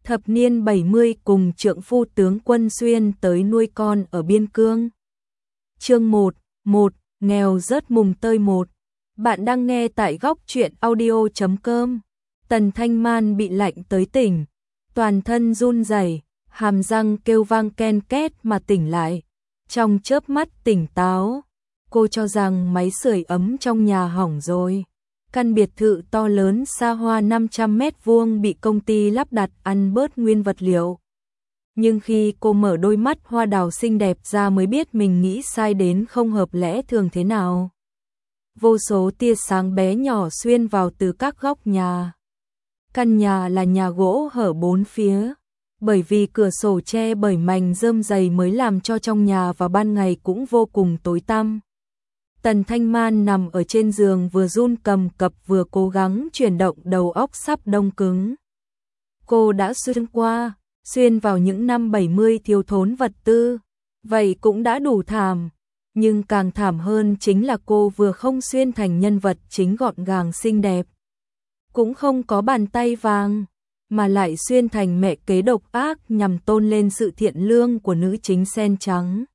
Thập niên 70 cùng trượng phu tướng Quân Xuyên tới nuôi con ở biên cương. Chương 1, nghèo rớt mùng tơi 1. Bạn đang nghe tại góc truyện audio.com. Tần Thanh Man bị lạnh tới tỉnh, toàn thân run rẩy, hàm răng kêu vang ken két mà tỉnh lại. Trong chớp mắt tỉnh táo, cô cho rằng máy sưởi ấm trong nhà hỏng rồi. Căn biệt thự to lớn xa hoa 500 mét vuông bị công ty lắp đặt ăn bớt nguyên vật liệu. Nhưng khi cô mở đôi mắt hoa đào xinh đẹp ra mới biết mình nghĩ sai đến không hợp lẽ thường thế nào. Vô số tia sáng bé nhỏ xuyên vào từ các góc nhà. Căn nhà là nhà gỗ hở bốn phía, bởi vì cửa sổ che bởi mành rơm dày mới làm cho trong nhà vào ban ngày cũng vô cùng tối tăm. Tần Thanh Man nằm ở trên giường vừa run cầm cập vừa cố gắng chuyển động đầu óc sắp đông cứng. Cô đã xuyên vào những năm 70 thiếu thốn vật tư, vậy cũng đã đủ thảm. Nhưng càng thảm hơn chính là cô vừa không xuyên thành nhân vật chính gọn gàng xinh đẹp, cũng không có bàn tay vàng, mà lại xuyên thành mẹ kế độc ác nhằm tôn lên sự thiện lương của nữ chính sen trắng.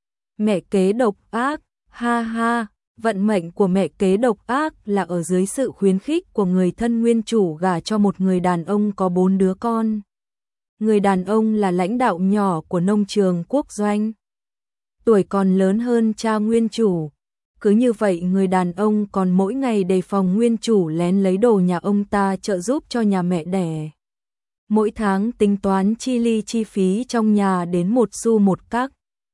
Mẹ kế độc ác, ha ha, vận mệnh của mẹ kế độc ác là ở dưới sự khuyến khích của người thân nguyên chủ gả cho một người đàn ông có 4 đứa con. Người đàn ông là lãnh đạo nhỏ của nông trường quốc doanh, tuổi còn lớn hơn cha nguyên chủ. Cứ như vậy người đàn ông còn mỗi ngày đề phòng nguyên chủ lén lấy đồ nhà ông ta trợ giúp cho nhà mẹ đẻ. Mỗi tháng tính toán chi ly chi phí trong nhà đến 1 xu 1 các.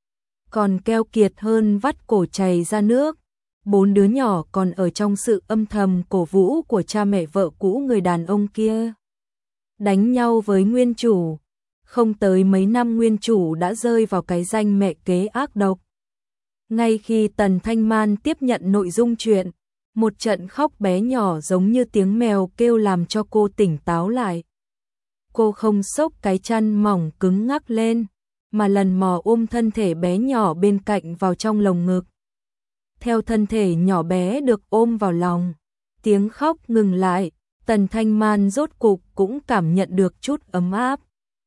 Còn keo kiệt hơn vắt cổ chảy ra nước. 4 đứa nhỏ còn ở trong sự âm thầm cổ vũ của cha mẹ vợ cũ người đàn ông kia. Đánh nhau với nguyên chủ. Không tới mấy năm nguyên chủ đã rơi vào cái danh mẹ kế ác độc. Ngay khi Tần Thanh Man tiếp nhận nội dung chuyện, một trận khóc bé nhỏ giống như tiếng mèo kêu làm cho cô tỉnh táo lại. Cô không xốc cái chăn mỏng cứng ngắc lên, mà lần mò ôm thân thể bé nhỏ bên cạnh vào trong lồng ngực. Theo thân thể nhỏ bé được ôm vào lòng, tiếng khóc ngừng lại, Tần Thanh Man rốt cục cũng cảm nhận được chút ấm áp.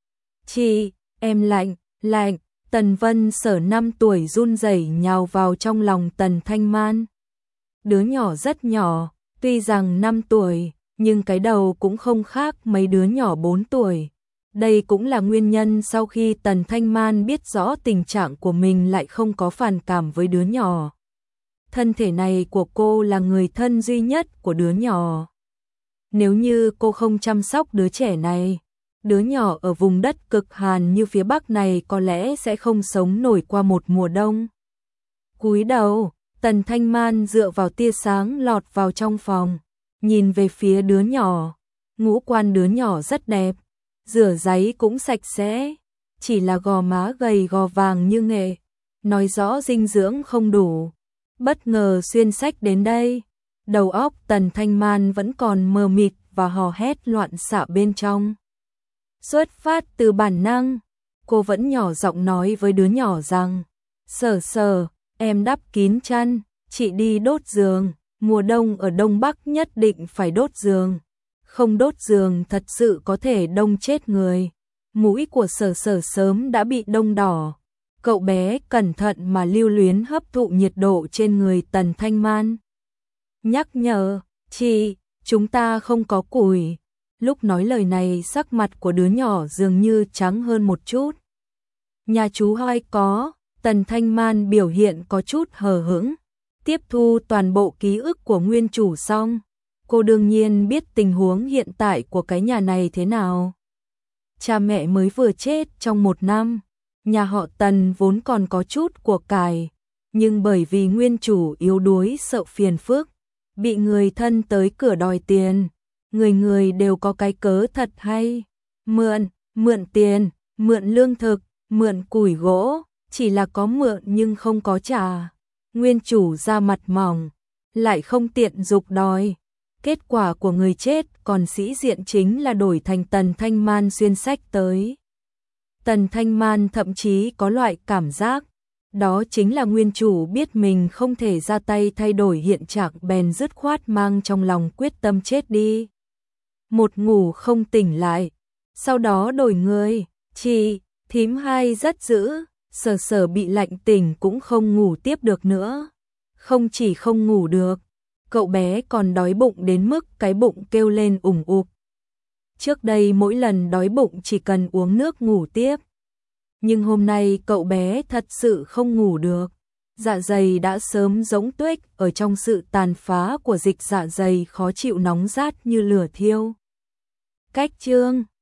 Chị, em lạnh, lạnh. Tần Vân Sở 5 tuổi run rẩy nhào vào trong lòng Tần Thanh Man. Đứa nhỏ rất nhỏ, tuy rằng 5 tuổi, nhưng cái đầu cũng không khác mấy đứa nhỏ 4 tuổi. Đây cũng là nguyên nhân sau khi Tần Thanh Man biết rõ tình trạng của mình lại không có phản cảm với đứa nhỏ. Thân thể này của cô là người thân duy nhất của đứa nhỏ. Nếu như cô không chăm sóc đứa trẻ này, đứa nhỏ ở vùng đất cực hàn như phía Bắc này có lẽ sẽ không sống nổi qua một mùa đông. Cúi đầu, Tần Thanh Man dựa vào tia sáng lọt vào trong phòng, nhìn về phía đứa nhỏ. Ngũ quan đứa nhỏ rất đẹp, rửa ráy cũng sạch sẽ, chỉ là gò má gầy gò vàng như nghệ, nói rõ dinh dưỡng không đủ. Bất ngờ xuyên sách đến đây, đầu óc Tần Thanh Man vẫn còn mờ mịt và hò hét loạn xạ bên trong. Xuất phát từ bản năng, cô vẫn nhỏ giọng nói với đứa nhỏ rằng, Sở, em đắp kín chăn, chị đi đốt giường, mùa đông ở Đông Bắc nhất định phải đốt giường. Không đốt giường thật sự có thể đông chết người. Mũi của Sở sớm đã bị đông đỏ. Cậu bé cẩn thận mà lưu luyến hấp thụ nhiệt độ trên người Tần Thanh Man. Nhắc nhở, chị, chúng ta không có củi. Lúc nói lời này sắc mặt của đứa nhỏ dường như trắng hơn một chút. Nhà chú Hoi có. Tần Thanh Man biểu hiện có chút hờ hững. Tiếp thu toàn bộ ký ức của nguyên chủ xong, cô đương nhiên biết tình huống hiện tại của cái nhà này thế nào. Cha mẹ mới vừa chết trong 1 năm. Nhà họ Tần vốn còn có chút của cải, nhưng bởi vì nguyên chủ yếu đuối sợ phiền phức, bị người thân tới cửa đòi tiền. Người đều có cái cớ thật hay, mượn tiền, mượn lương thực, mượn củi gỗ, chỉ là có mượn nhưng không có trả. Nguyên chủ ra mặt mỏng, lại không tiện giục đòi. Kết quả của người chết còn sĩ diện chính là đổi thành Tần Thanh Man xuyên sách tới. Tần Thanh Man thậm chí có loại cảm giác, đó chính là nguyên chủ biết mình không thể ra tay thay đổi hiện trạng bèn dứt khoát mang trong lòng quyết tâm chết đi. Một ngủ không tỉnh lại, sau đó đổi người. Chị, thím hai rất dữ, Sở Sở bị lạnh tỉnh cũng không ngủ tiếp được nữa. Không chỉ không ngủ được, cậu bé còn đói bụng đến mức cái bụng kêu lên ủng ục. Trước đây mỗi lần đói bụng chỉ cần uống nước ngủ tiếp. Nhưng hôm nay cậu bé thật sự không ngủ được. Dạ dày đã sớm rỗng tuếch ở trong sự tàn phá của dịch dạ dày khó chịu nóng rát như lửa thiêu. Cách chương